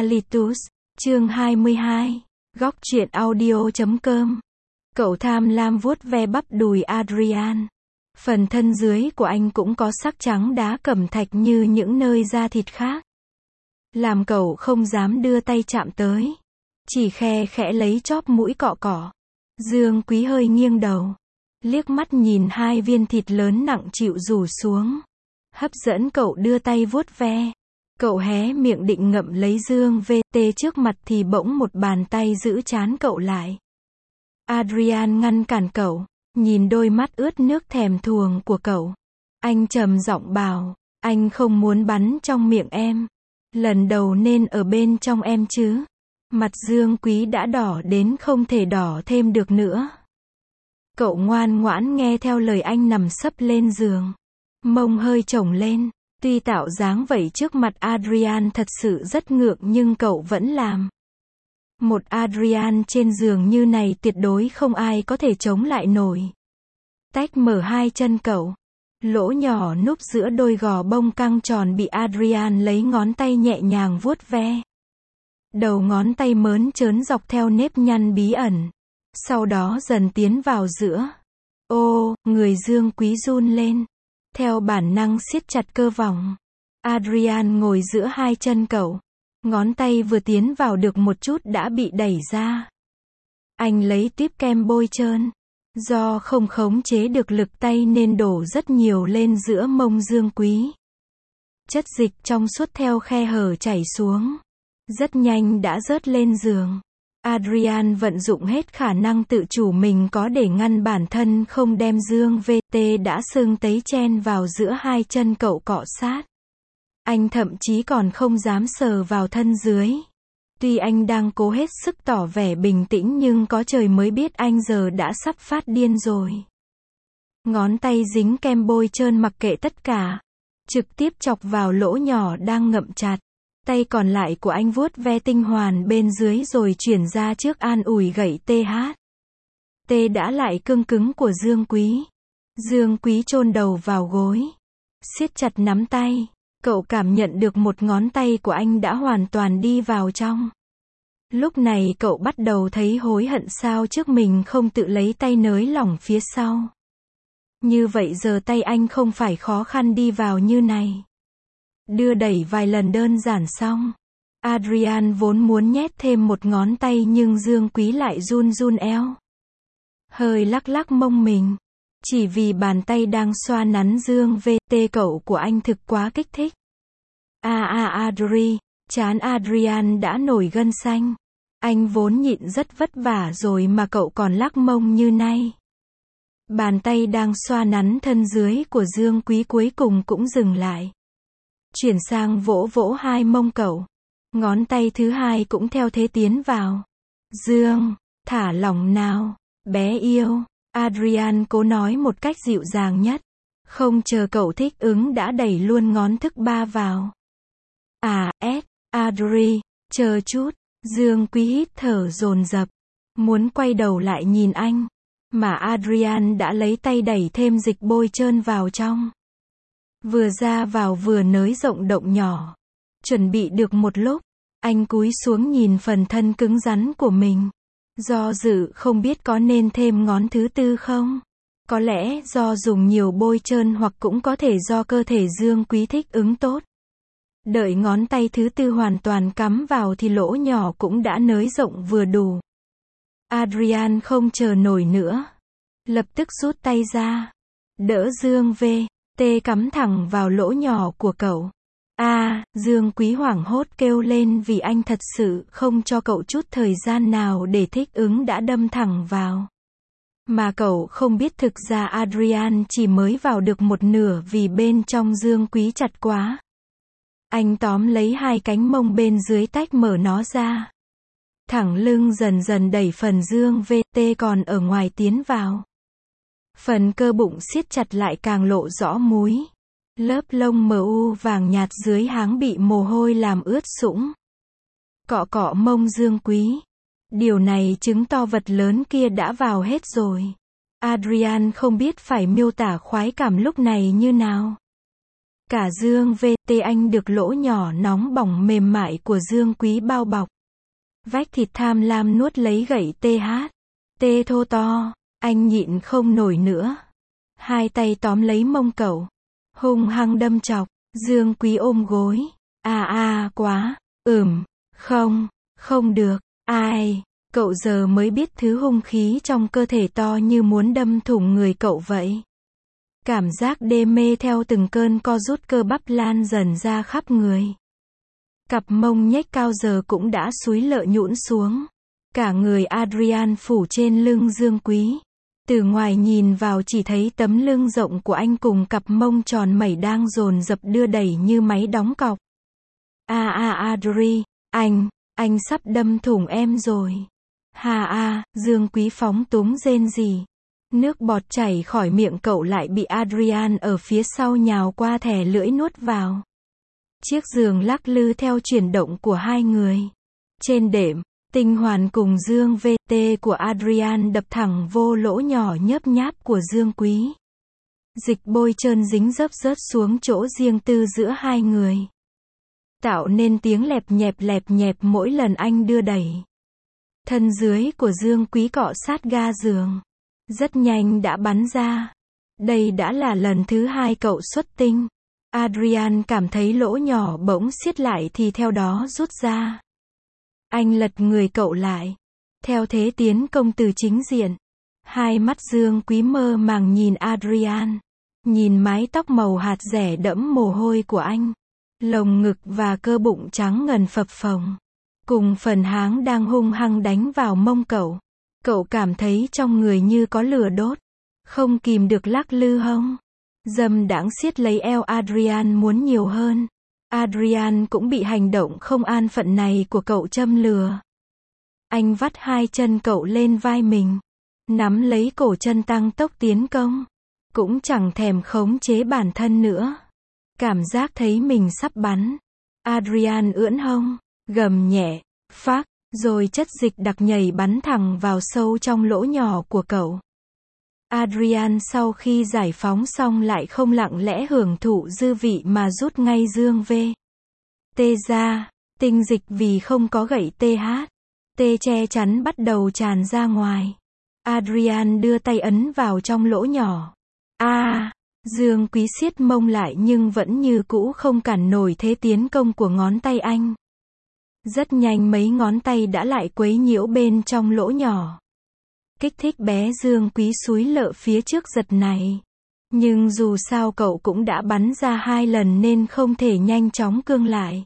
Alitus, chương 22, góc truyện audio.com. Cậu tham lam vuốt ve bắp đùi Adrian. Phần thân dưới của anh cũng có sắc trắng đá cẩm thạch như những nơi da thịt khác. Làm cậu không dám đưa tay chạm tới. Chỉ khe khẽ lấy chóp mũi cọ cọ. Dương Quý hơi nghiêng đầu. Liếc mắt nhìn hai viên thịt lớn nặng chịu rủ xuống. Hấp dẫn cậu đưa tay vuốt ve. Cậu hé miệng định ngậm lấy Dương VT trước mặt thì bỗng một bàn tay giữ trán cậu lại. Adrian ngăn cản cậu, nhìn đôi mắt ướt nước thèm thuồng của cậu. Anh trầm giọng bảo, anh không muốn bắn trong miệng em. Lần đầu nên ở bên trong em chứ. Mặt Dương Quý đã đỏ đến không thể đỏ thêm được nữa. Cậu ngoan ngoãn nghe theo lời anh nằm sấp lên giường. Mông hơi chổng lên. Tuy tạo dáng vậy trước mặt Adrian thật sự rất ngượng nhưng cậu vẫn làm. Một Adrian trên giường như này tuyệt đối không ai có thể chống lại nổi. Tách mở hai chân cậu. Lỗ nhỏ núp giữa đôi gò bông căng tròn bị Adrian lấy ngón tay nhẹ nhàng vuốt ve. Đầu ngón tay mớn trớn dọc theo nếp nhăn bí ẩn. Sau đó dần tiến vào giữa. Ô, người Dương Quý run lên. Theo bản năng siết chặt cơ vòng. Adrian ngồi giữa hai chân cậu. Ngón tay vừa tiến vào được một chút đã bị đẩy ra. Anh lấy tiếp kem bôi trơn. Do không khống chế được lực tay nên đổ rất nhiều lên giữa mông Dương Quý. Chất dịch trong suốt theo khe hở chảy xuống. Rất nhanh đã rớt lên giường. Adrian vận dụng hết khả năng tự chủ mình có để ngăn bản thân không đem Dương VT đã sưng tấy chen vào giữa hai chân cậu cọ sát. Anh thậm chí còn không dám sờ vào thân dưới. Tuy anh đang cố hết sức tỏ vẻ bình tĩnh nhưng có trời mới biết anh giờ đã sắp phát điên rồi. Ngón tay dính kem bôi trơn mặc kệ tất cả. Trực tiếp chọc vào lỗ nhỏ đang ngậm chặt. Tay còn lại của anh vuốt ve tinh hoàn bên dưới rồi chuyển ra trước an ủi gậy TH. T đã lại cương cứng của Dương Quý. Dương Quý chôn đầu vào gối. Siết chặt nắm tay. Cậu cảm nhận được một ngón tay của anh đã hoàn toàn đi vào trong. Lúc này cậu bắt đầu thấy hối hận sao trước mình không tự lấy tay nới lỏng phía sau. Như vậy giờ tay anh không phải khó khăn đi vào như này. Đưa đẩy vài lần đơn giản xong. Adrian vốn muốn nhét thêm một ngón tay nhưng Dương Quý lại run run eo. Hơi lắc lắc mông mình. Chỉ vì bàn tay đang xoa nắn Dương VT cậu của anh thực quá kích thích. Adri, trán Adrian đã nổi gân xanh. Anh vốn nhịn rất vất vả rồi mà cậu còn lắc mông như nay. Bàn tay đang xoa nắn thân dưới của Dương Quý cuối cùng cũng dừng lại. Chuyển sang vỗ vỗ hai mông cậu. Ngón tay thứ hai cũng theo thế tiến vào. Dương, thả lỏng nào, bé yêu. Adrian cố nói một cách dịu dàng nhất. Không chờ cậu thích ứng đã đẩy luôn ngón thứ ba vào. Adri, chờ chút. Dương Quý hít thở dồn dập. Muốn quay đầu lại nhìn anh. Mà Adrian đã lấy tay đẩy thêm dịch bôi trơn vào trong. Vừa ra vào vừa nới rộng động nhỏ. Chuẩn bị được một lúc. Anh cúi xuống nhìn phần thân cứng rắn của mình. Do dự không biết có nên thêm ngón thứ tư không? Có lẽ do dùng nhiều bôi trơn hoặc cũng có thể do cơ thể Dương Quý thích ứng tốt. Đợi ngón tay thứ tư hoàn toàn cắm vào thì lỗ nhỏ cũng đã nới rộng vừa đủ. Adrian không chờ nổi nữa. Lập tức rút tay ra. Đỡ Dương VT cắm thẳng vào lỗ nhỏ của cậu. Dương Quý hoảng hốt kêu lên vì anh thật sự không cho cậu chút thời gian nào để thích ứng đã đâm thẳng vào. Mà cậu không biết thực ra Adrian chỉ mới vào được một nửa vì bên trong Dương Quý chặt quá. Anh tóm lấy hai cánh mông bên dưới tách mở nó ra. Thẳng lưng dần dần đẩy phần Dương VT còn ở ngoài tiến vào. Phần cơ bụng siết chặt lại càng lộ rõ múi. Lớp lông mờ u vàng nhạt dưới háng bị mồ hôi làm ướt sũng. Cọ cọ mông Dương Quý. Điều này chứng to vật lớn kia đã vào hết rồi. Adrian không biết phải miêu tả khoái cảm lúc này như nào. Cả Dương VT anh được lỗ nhỏ nóng bỏng mềm mại của Dương Quý bao bọc. Vách thịt tham lam nuốt lấy gậy TH. Tê thô to, anh nhịn không nổi nữa. Hai tay tóm lấy mông cậu, hung hăng đâm chọc. Dương Quý ôm gối. Quá, không được, ai, cậu giờ mới biết thứ hung khí trong cơ thể to như muốn đâm thủng người cậu vậy. Cảm giác đê mê theo từng cơn co rút cơ bắp lan dần ra khắp người. Cặp mông nhếch cao giờ cũng đã xúi lợ nhũn xuống. Cả người Adrian phủ trên lưng Dương Quý. Từ ngoài nhìn vào chỉ thấy tấm lưng rộng của anh cùng cặp mông tròn mẩy đang dồn dập đưa đẩy như máy đóng cọc. Adri, anh sắp đâm thủng em rồi. Dương Quý phóng túng rên rỉ. Nước bọt chảy khỏi miệng cậu lại bị Adrian ở phía sau nhào qua thè lưỡi nuốt vào. Chiếc giường lắc lư theo chuyển động của hai người. Trên đệm, tinh hoàn cùng Dương VT của Adrian đập thẳng vô lỗ nhỏ nhớp nháp của Dương Quý. Dịch bôi trơn dính dấp rớt xuống chỗ riêng tư giữa hai người. Tạo nên tiếng lẹp nhẹp mỗi lần anh đưa đẩy. Thân dưới của Dương Quý cọ sát ga giường. Rất nhanh đã bắn ra. Đây đã là lần thứ hai cậu xuất tinh. Adrian cảm thấy lỗ nhỏ bỗng siết lại thì theo đó rút ra. Anh lật người cậu lại. Theo thế tiến công từ chính diện. Hai mắt Dương Quý mơ màng nhìn Adrian. Nhìn mái tóc màu hạt rẻ đẫm mồ hôi của anh. Lồng ngực và cơ bụng trắng ngần phập phồng. Cùng phần háng đang hung hăng đánh vào mông cậu. Cậu cảm thấy trong người như có lửa đốt. Không kìm được lắc lư hông. Dâm đãng siết lấy eo Adrian muốn nhiều hơn. Adrian cũng bị hành động không an phận này của cậu châm lừa. Anh vắt hai chân cậu lên vai mình. Nắm lấy cổ chân tăng tốc tiến công. Cũng chẳng thèm khống chế bản thân nữa. Cảm giác thấy mình sắp bắn. Adrian ưỡn hông, gầm nhẹ, phác, rồi chất dịch đặc nhảy bắn thẳng vào sâu trong lỗ nhỏ của cậu. Adrian sau khi giải phóng xong lại không lặng lẽ hưởng thụ dư vị mà rút ngay Dương VT ra. Tinh dịch vì không có gậy TH. Che chắn bắt đầu tràn ra ngoài. Adrian đưa tay ấn vào trong lỗ nhỏ. Dương Quý siết mông lại nhưng vẫn như cũ không cản nổi thế tiến công của ngón tay anh. Rất nhanh mấy ngón tay đã lại quấy nhiễu bên trong lỗ nhỏ. Kích thích bé Dương Quý xúi lợ phía trước giật này. Nhưng dù sao cậu cũng đã bắn ra 2 lần nên không thể nhanh chóng cương lại.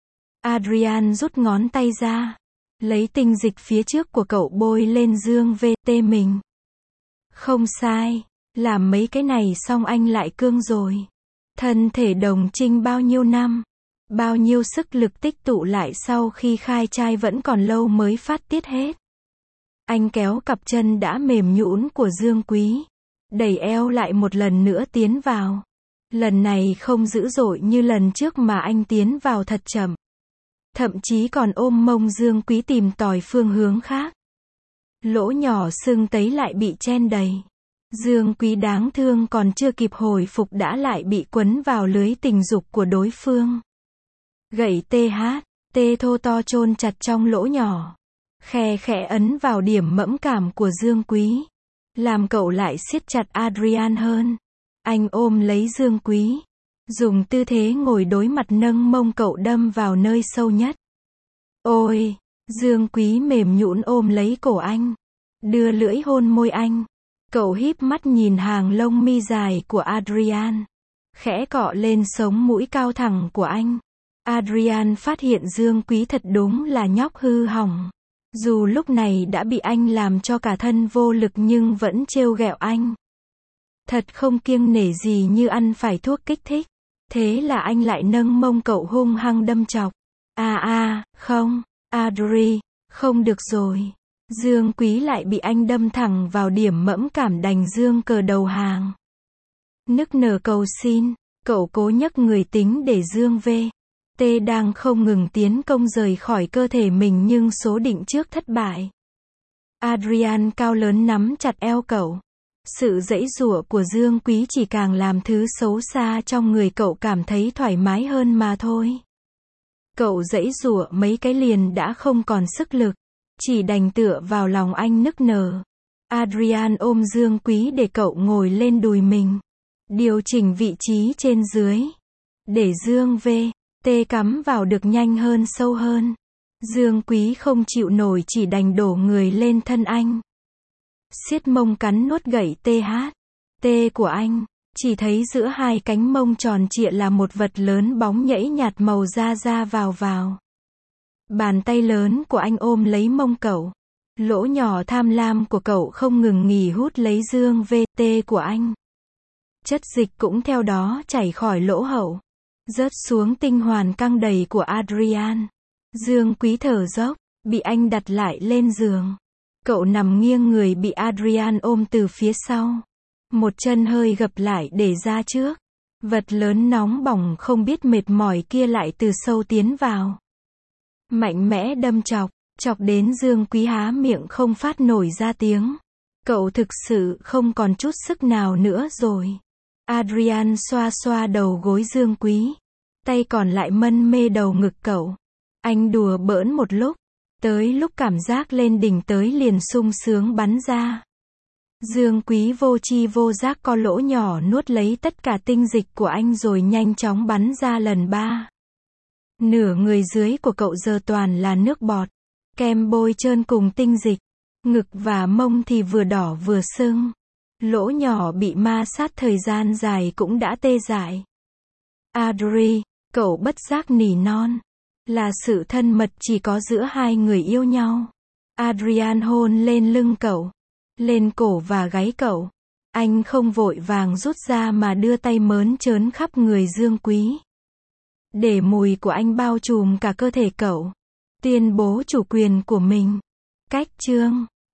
Adrian rút ngón tay ra. Lấy tinh dịch phía trước của cậu bôi lên Dương VT mình. Không sai. Làm mấy cái này xong anh lại cương rồi. Thân thể đồng trinh bao nhiêu năm. Bao nhiêu sức lực tích tụ lại sau khi khai trai vẫn còn lâu mới phát tiết hết. Anh kéo cặp chân đã mềm nhũn của Dương Quý. Đẩy eo lại một lần nữa tiến vào. Lần này không dữ dội như lần trước mà anh tiến vào thật chậm. Thậm chí còn ôm mông Dương Quý tìm tòi phương hướng khác. Lỗ nhỏ sưng tấy lại bị chen đầy. Dương Quý đáng thương còn chưa kịp hồi phục đã lại bị quấn vào lưới tình dục của đối phương. Gậy TH, thô to chôn chặt trong lỗ nhỏ. Khe khẽ ấn vào điểm mẫn cảm của Dương Quý. Làm cậu lại siết chặt Adrian hơn. Anh ôm lấy Dương Quý. Dùng tư thế ngồi đối mặt nâng mông cậu đâm vào nơi sâu nhất. Ôi! Dương Quý mềm nhũn ôm lấy cổ anh. Đưa lưỡi hôn môi anh. Cậu híp mắt nhìn hàng lông mi dài của Adrian. Khẽ cọ lên sống mũi cao thẳng của anh. Adrian phát hiện Dương Quý thật đúng là nhóc hư hỏng. Dù lúc này đã bị anh làm cho cả thân vô lực nhưng vẫn trêu ghẹo anh. Thật không kiêng nể gì như ăn phải thuốc kích thích. Thế là anh lại nâng mông cậu hung hăng đâm chọc. Không, Adri, không được rồi. Dương Quý lại bị anh đâm thẳng vào điểm mẫn cảm đành dương cờ đầu hàng. Nức nở cầu xin, cậu cố nhấc người tính để Dương VT đang không ngừng tiến công rời khỏi cơ thể mình nhưng số định trước thất bại. Adrian cao lớn nắm chặt eo cậu. Sự giãy giụa của Dương Quý chỉ càng làm thứ xấu xa trong người cậu cảm thấy thoải mái hơn mà thôi. Cậu giãy giụa mấy cái liền đã không còn sức lực, chỉ đành tựa vào lòng anh nức nở. Adrian ôm Dương Quý để cậu ngồi lên đùi mình, điều chỉnh vị trí trên dưới, để Dương VT cắm vào được nhanh hơn sâu hơn. Dương Quý không chịu nổi chỉ đành đổ người lên thân anh, siết mông cắn nuốt gậy THT của anh. Chỉ thấy giữa hai cánh mông tròn trịa là một vật lớn bóng nhẫy nhạt màu da ra vào. Bàn tay lớn của anh ôm lấy mông cậu. Lỗ nhỏ tham lam của cậu không ngừng nghỉ hút lấy Dương VT của anh. Chất dịch cũng theo đó chảy khỏi lỗ hậu, rớt xuống tinh hoàn căng đầy của Adrian. Dương Quý thở dốc, bị anh đặt lại lên giường. Cậu nằm nghiêng người bị Adrian ôm từ phía sau. Một chân hơi gập lại để ra trước. Vật lớn nóng bỏng không biết mệt mỏi kia lại từ sâu tiến vào. Mạnh mẽ đâm chọc đến Dương Quý há miệng không phát nổi ra tiếng. Cậu thực sự không còn chút sức nào nữa rồi. Adrian xoa xoa đầu gối Dương Quý. Tay còn lại mân mê đầu ngực cậu. Anh đùa bỡn một lúc. Tới lúc cảm giác lên đỉnh tới liền sung sướng bắn ra. Dương Quý vô tri vô giác co lỗ nhỏ nuốt lấy tất cả tinh dịch của anh rồi nhanh chóng bắn ra lần 3. Nửa người dưới của cậu giờ toàn là nước bọt, kem bôi trơn cùng tinh dịch. Ngực và mông thì vừa đỏ vừa sưng. Lỗ nhỏ bị ma sát thời gian dài cũng đã tê dại. Adri, cậu bất giác nỉ non. Là sự thân mật chỉ có giữa hai người yêu nhau. Adrian hôn lên lưng cậu, lên cổ và gáy cậu. Anh không vội vàng rút ra mà đưa tay mớn trớn khắp người Dương Quý. Để mùi của anh bao trùm cả cơ thể cậu. Tuyên bố chủ quyền của mình. Cách chương